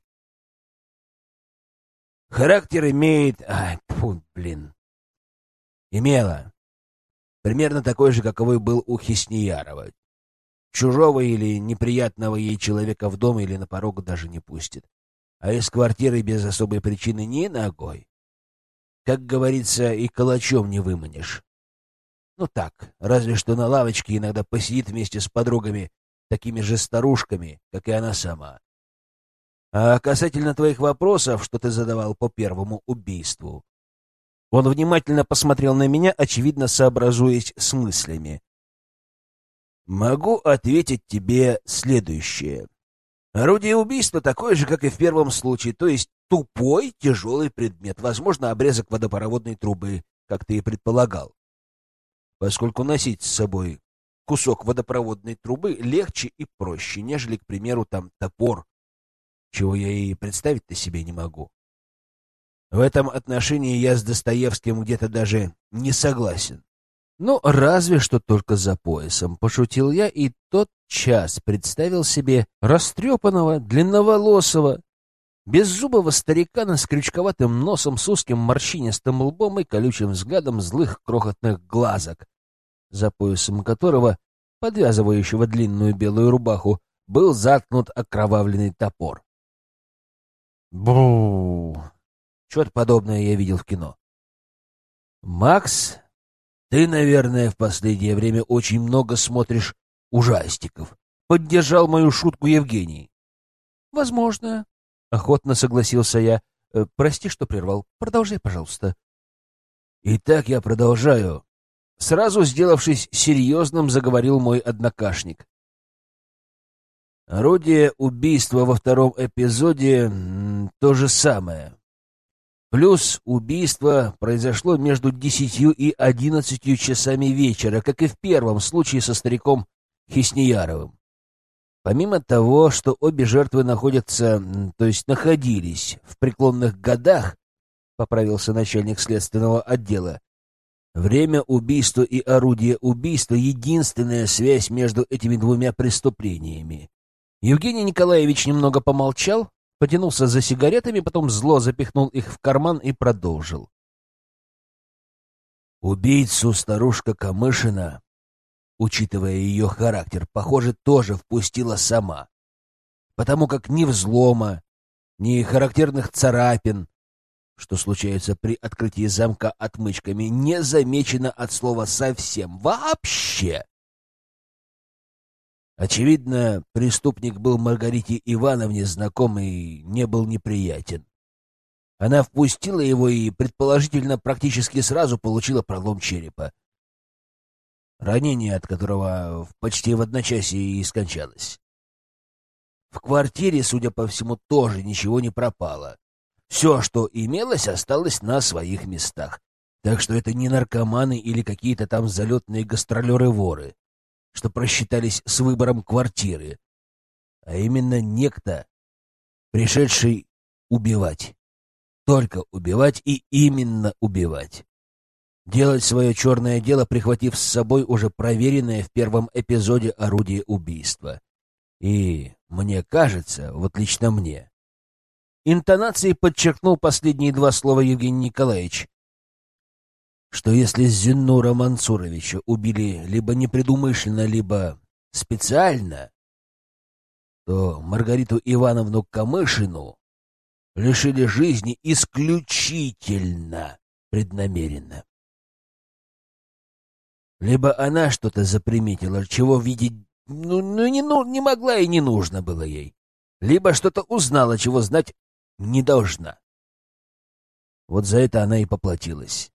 Характер имеет... Ай, фу, блин. Имела. Примерно такой же, каковой был у Хисниярова. Чужого или неприятного ей человека в дом или на порог даже не пустит. А из квартиры без особой причины ни ногой. Как говорится, и калачом не выманишь. Ну так, разве что на лавочке иногда посидит вместе с подругами, такими же старушками, как и она сама. А касательно твоих вопросов, что ты задавал по первому убийству, он внимательно посмотрел на меня, очевидно сообразуясь с мыслями. Могу ответить тебе следующее. Орудие убийства такое же, как и в первом случае, то есть тупой, тяжелый предмет, возможно, обрезок водопроводной трубы, как ты и предполагал. Поскольку носить с собой кусок водопроводной трубы легче и проще, нежели, к примеру, там топор, чего я и представить-то себе не могу. В этом отношении я с Достоевским где-то даже не согласен. Ну, разве что только за поясом, пошутил я, и тотчас представил себе растрепанного, длинноволосого, беззубого старикана с крючковатым носом, с узким морщинистым лбом и колючим взглядом злых крохотных глазок, за поясом которого, подвязывающего длинную белую рубаху, был заткнут окровавленный топор. Бру! Что-то подобное я видел в кино. Макс, ты, наверное, в последнее время очень много смотришь ужастиков. Поддержал мою шутку Евгений. Возможно. Охотно согласился я. Э, прости, что прервал. Продолжай, пожалуйста. Итак, я продолжаю. Сразу сделавшись серьезным, заговорил мой однокашник. Орудие убийства во втором эпизоде м, то же самое. Плюс убийство произошло между десятью и одиннадцатью часами вечера, как и в первом случае со стариком Хиснияровым. Помимо того, что обе жертвы находятся, то есть находились в преклонных годах, поправился начальник следственного отдела, время убийства и орудие убийства — единственная связь между этими двумя преступлениями. Евгений Николаевич немного помолчал, потянулся за сигаретами, потом зло запихнул их в карман и продолжил. Убийцу старушка Камышина, учитывая ее характер, похоже, тоже впустила сама, потому как ни взлома, ни характерных царапин, что случается при открытии замка отмычками, не замечено от слова совсем, вообще. Очевидно, преступник был Маргарите Ивановне знаком и не был неприятен. Она впустила его и, предположительно, практически сразу получила пролом черепа. Ранение, от которого почти в одночасье и скончалась. В квартире, судя по всему, тоже ничего не пропало. Все, что имелось, осталось на своих местах. Так что это не наркоманы или какие-то там залетные гастролеры-воры, что просчитались с выбором квартиры, а именно некто, пришедший убивать. Только убивать и именно убивать. Делать свое черное дело, прихватив с собой уже проверенное в первом эпизоде орудие убийства. И мне кажется, вот лично мне, интонацией подчеркнул последние два слова Евгений Николаевич, что если Зиннура Мансуровича убили либо непредумышленно, либо специально, то Маргариту Ивановну Камышину лишили жизни исключительно преднамеренно. Либо она что-то заприметила, чего видеть ну, ну, не, ну, не могла и не нужно было ей, либо что-то узнала, чего знать не должна. Вот за это она и поплатилась.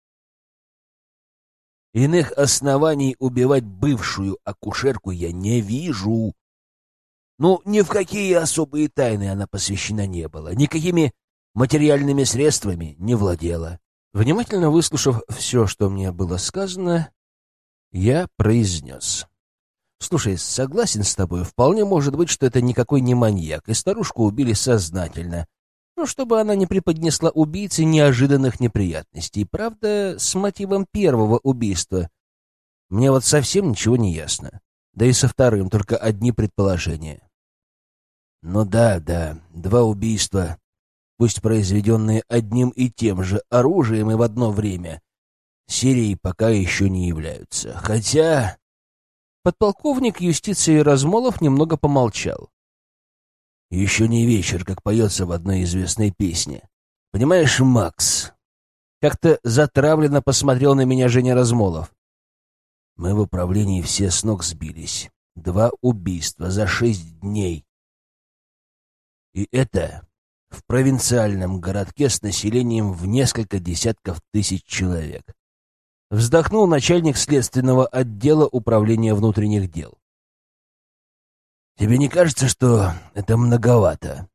Иных оснований убивать бывшую акушерку я не вижу. Ну, ни в какие особые тайны она посвящена не была, никакими материальными средствами не владела. Внимательно выслушав все, что мне было сказано, я произнес. Слушай, согласен с тобой, вполне может быть, что это никакой не маньяк, и старушку убили сознательно, ну, чтобы она не преподнесла убийце неожиданных неприятностей. Правда, с мотивом первого убийства мне вот совсем ничего не ясно. Да и со вторым только одни предположения. Ну да, да, два убийства, пусть произведенные одним и тем же оружием и в одно время, серией пока еще не являются. Хотя... Подполковник юстиции Размолов немного помолчал. Еще не вечер, как поется в одной известной песне. Понимаешь, Макс, как-то затравленно посмотрел на меня Женя Размолов. Мы в управлении все с ног сбились. Два убийства за шесть дней. И это в провинциальном городке с населением в несколько десятков тысяч человек. Вздохнул начальник следственного отдела управления внутренних дел. Тебе не кажется, что это многовато?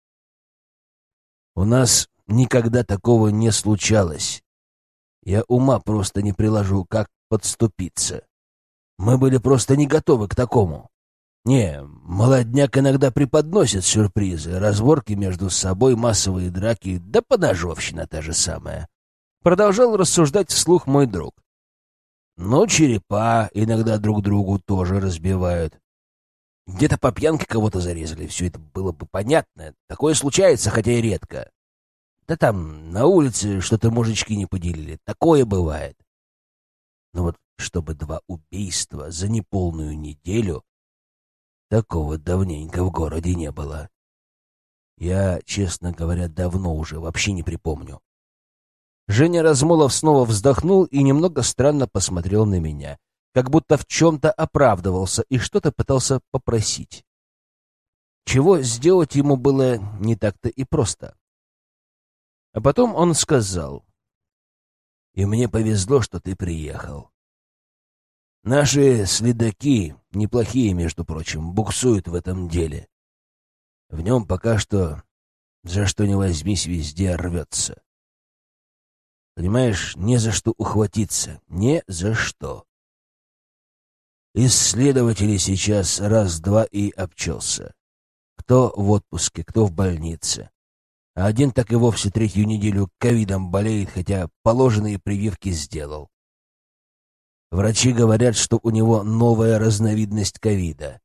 У нас никогда такого не случалось. Я ума просто не приложу, как подступиться. Мы были просто не готовы к такому. Не, молодняк иногда преподносит сюрпризы, разборки между собой, массовые драки, да поножовщина та же самая. Продолжал рассуждать вслух мой друг. Но черепа иногда друг другу тоже разбивают. Где-то по пьянке кого-то зарезали, все это было бы понятно. Такое случается, хотя и редко. Да там на улице что-то мужички не поделили. Такое бывает. Но вот чтобы два убийства за неполную неделю, такого давненько в городе не было. Я, честно говоря, давно уже вообще не припомню. Женя Размолов снова вздохнул и немного странно посмотрел на меня, как будто в чем-то оправдывался и что-то пытался попросить. Чего сделать ему было не так-то и просто. А потом он сказал: «И мне повезло, что ты приехал. Наши следаки, неплохие, между прочим, буксуют в этом деле. В нем пока что, за что ни возьмись, везде рвется. Понимаешь, не за что ухватиться, не за что. Исследователи сейчас раз-два и обчелся. Кто в отпуске, кто в больнице. А один так и вовсе третью неделю ковидом болеет, хотя положенные прививки сделал. Врачи говорят, что у него новая разновидность ковида.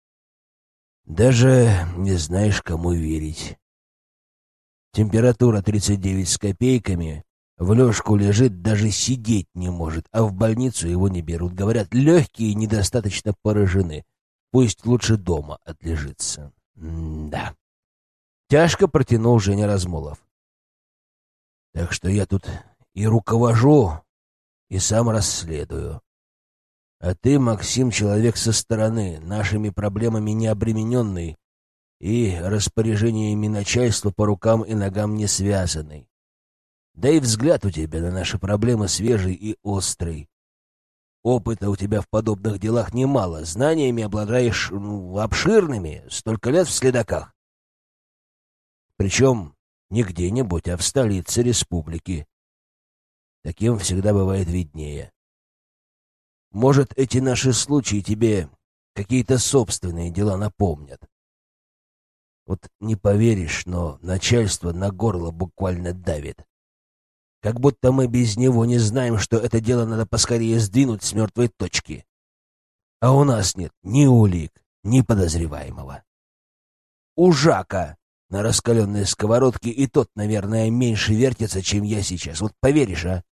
Даже не знаешь, кому верить. Температура тридцать девять с копейками, в лёжку лежит, даже сидеть не может, а в больницу его не берут. Говорят, легкие недостаточно поражены. Пусть лучше дома отлежится. М-да. Тяжко протянул Женя Размолов. Так что я тут и руковожу, и сам расследую. А ты, Максим, человек со стороны, нашими проблемами не обремененный и распоряжениями начальства по рукам и ногам не связанный. Да и взгляд у тебя на наши проблемы свежий и острый. Опыта у тебя в подобных делах немало, знаниями обладаешь ну, обширными, столько лет в следаках. Причем не где-нибудь, а в столице республики. Таким всегда бывает виднее. Может, эти наши случаи тебе какие-то собственные дела напомнят. Вот не поверишь, но начальство на горло буквально давит. Как будто мы без него не знаем, что это дело надо поскорее сдвинуть с мертвой точки. А у нас нет ни улик, ни подозреваемого. У Жака на раскаленной сковородке и тот, наверное, меньше вертится, чем я сейчас. Вот поверишь, а?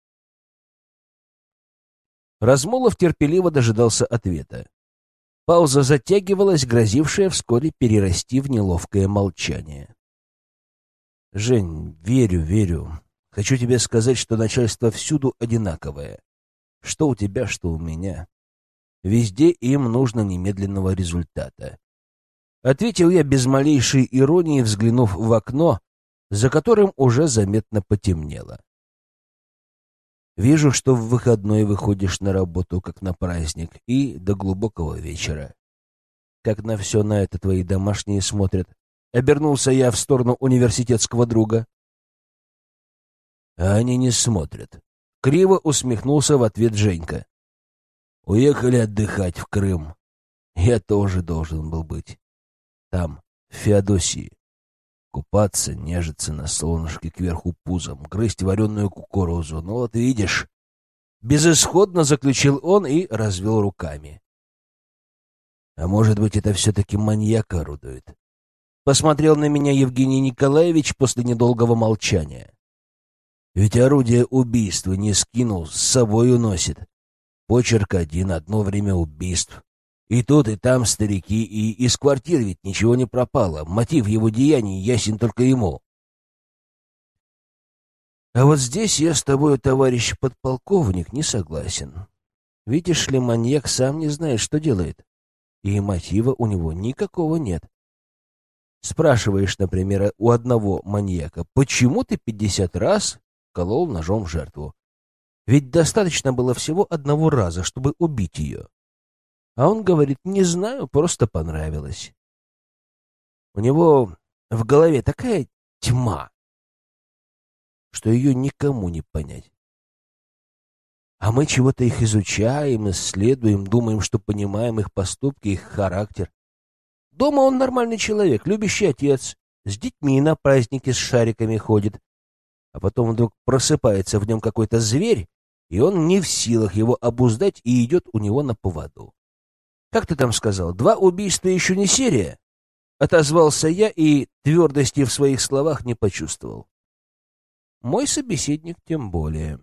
Размолов терпеливо дожидался ответа. Пауза затягивалась, грозившая вскоре перерасти в неловкое молчание. «Жень, верю, верю. Хочу тебе сказать, что начальство всюду одинаковое. Что у тебя, что у меня. Везде им нужно немедленного результата». Ответил я без малейшей иронии, взглянув в окно, за которым уже заметно потемнело. «Вижу, что в выходной выходишь на работу, как на праздник, и до глубокого вечера. Как на все на это твои домашние смотрят?» Обернулся я в сторону университетского друга. «А они не смотрят». Криво усмехнулся в ответ Женька. «Уехали отдыхать в Крым. Я тоже должен был быть. Там, в Феодосии. Купаться, нежиться на солнышке кверху пузом, грызть вареную кукурузу. Ну вот видишь». Безысходно заключил он и развел руками. «А может быть, это все-таки маньяк орудует?» Посмотрел на меня Евгений Николаевич после недолгого молчания. «Ведь орудие убийства не скинул, с собой уносит. Почерк один, одно время убийств. И тут, и там старики, и из квартир ведь ничего не пропало. Мотив его деяний ясен только ему». «А вот здесь я с тобой, товарищ подполковник, не согласен. Видишь ли, маньяк сам не знает, что делает. И мотива у него никакого нет. Спрашиваешь, например, у одного маньяка, почему ты пятьдесят раз колол ножом жертву? Ведь достаточно было всего одного раза, чтобы убить ее. А он говорит, не знаю, просто понравилось. У него в голове такая тьма, что ее никому не понять. А мы чего-то их изучаем, исследуем, думаем, что понимаем их поступки, их характер. Дома он нормальный человек, любящий отец, с детьми на праздники с шариками ходит. А потом вдруг просыпается в нем какой-то зверь, и он не в силах его обуздать и идет у него на поводу. «Как ты там сказал, два убийства еще не серия?» Отозвался я и твердости в своих словах не почувствовал. Мой собеседник тем более.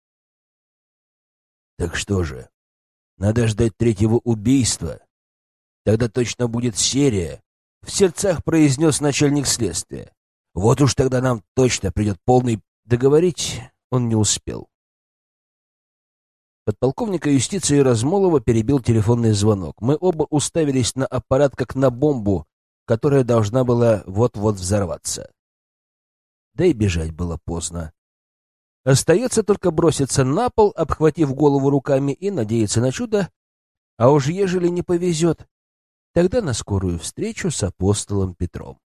«Так что же, надо ждать третьего убийства? Тогда точно будет серия», — в сердцах произнес начальник следствия. «Вот уж тогда нам точно придет полный...» Договорить он не успел. Подполковника юстиции Размолова перебил телефонный звонок. Мы оба уставились на аппарат, как на бомбу, которая должна была вот-вот взорваться. Да и бежать было поздно. Остается только броситься на пол, обхватив голову руками, и надеяться на чудо, а уж ежели не повезет, тогда на скорую встречу с апостолом Петром.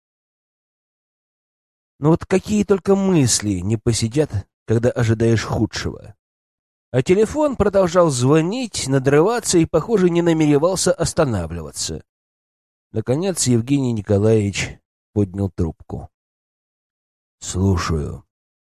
Но вот какие только мысли не посидят, когда ожидаешь худшего. А телефон продолжал звонить, надрываться и, похоже, не намеревался останавливаться. Наконец Евгений Николаевич поднял трубку. «Слушаю».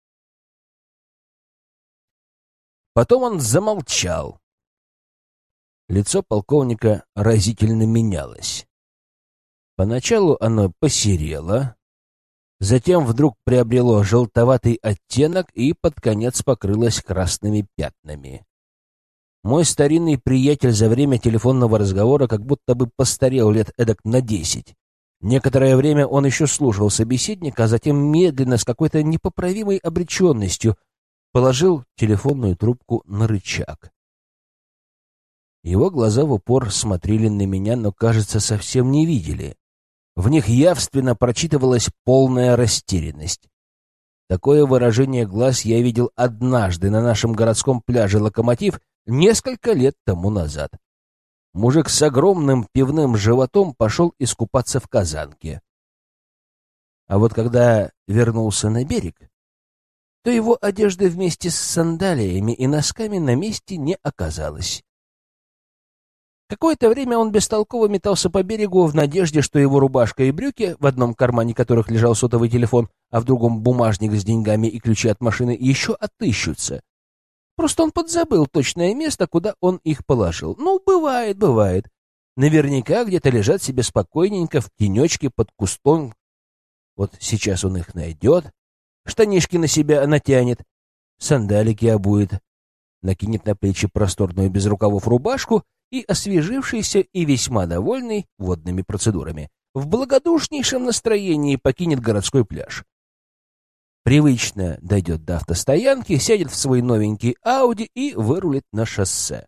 Потом он замолчал. Лицо полковника разительно менялось. Поначалу оно посерело, затем вдруг приобрело желтоватый оттенок и под конец покрылось красными пятнами. Мой старинный приятель за время телефонного разговора как будто бы постарел лет эдак на десять. Некоторое время он еще слушал собеседника, а затем медленно, с какой-то непоправимой обреченностью, положил телефонную трубку на рычаг. Его глаза в упор смотрели на меня, но, кажется, совсем не видели. В них явственно прочитывалась полная растерянность. Такое выражение глаз я видел однажды на нашем городском пляже «Локомотив», несколько лет тому назад. Мужик с огромным пивным животом пошел искупаться в Казанке. А вот когда вернулся на берег, то его одежды вместе с сандалиями и носками на месте не оказалось. Какое-то время он бестолково метался по берегу в надежде, что его рубашка и брюки, в одном кармане которых лежал сотовый телефон, а в другом бумажник с деньгами и ключи от машины, еще отыщутся. Просто он подзабыл точное место, куда он их положил. Ну, бывает, бывает. Наверняка где-то лежат себе спокойненько в тенечке под кустом. Вот сейчас он их найдет, штанишки на себя натянет, сандалики обует, накинет на плечи просторную без рукавов рубашку и, освежившийся и весьма довольный водными процедурами, в благодушнейшем настроении покинет городской пляж. Привычно дойдет до автостоянки, сядет в свой новенький Ауди и вырулит на шоссе.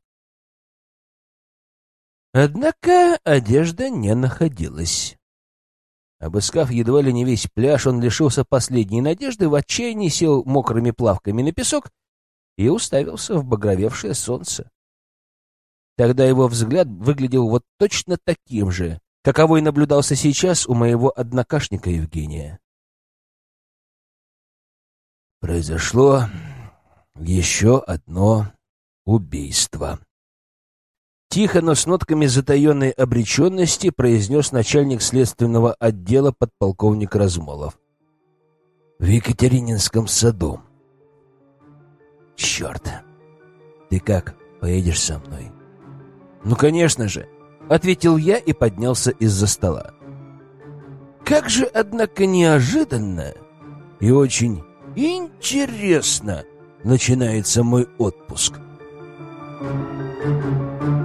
Однако одежда не находилась. Обыскав едва ли не весь пляж, он лишился последней надежды, в отчаянии сел мокрыми плавками на песок и уставился в багровевшее солнце. Тогда его взгляд выглядел вот точно таким же, каковой наблюдался сейчас у моего однокашника Евгения. Произошло еще одно убийство. Тихо, но с нотками затаенной обреченности произнес начальник следственного отдела подполковник Размолов. В Екатерининском саду. Черт! Ты как, поедешь со мной? Ну, конечно же, ответил я и поднялся из-за стола. Как же, однако, неожиданно и очень интересно начинается мой отпуск. Thank you.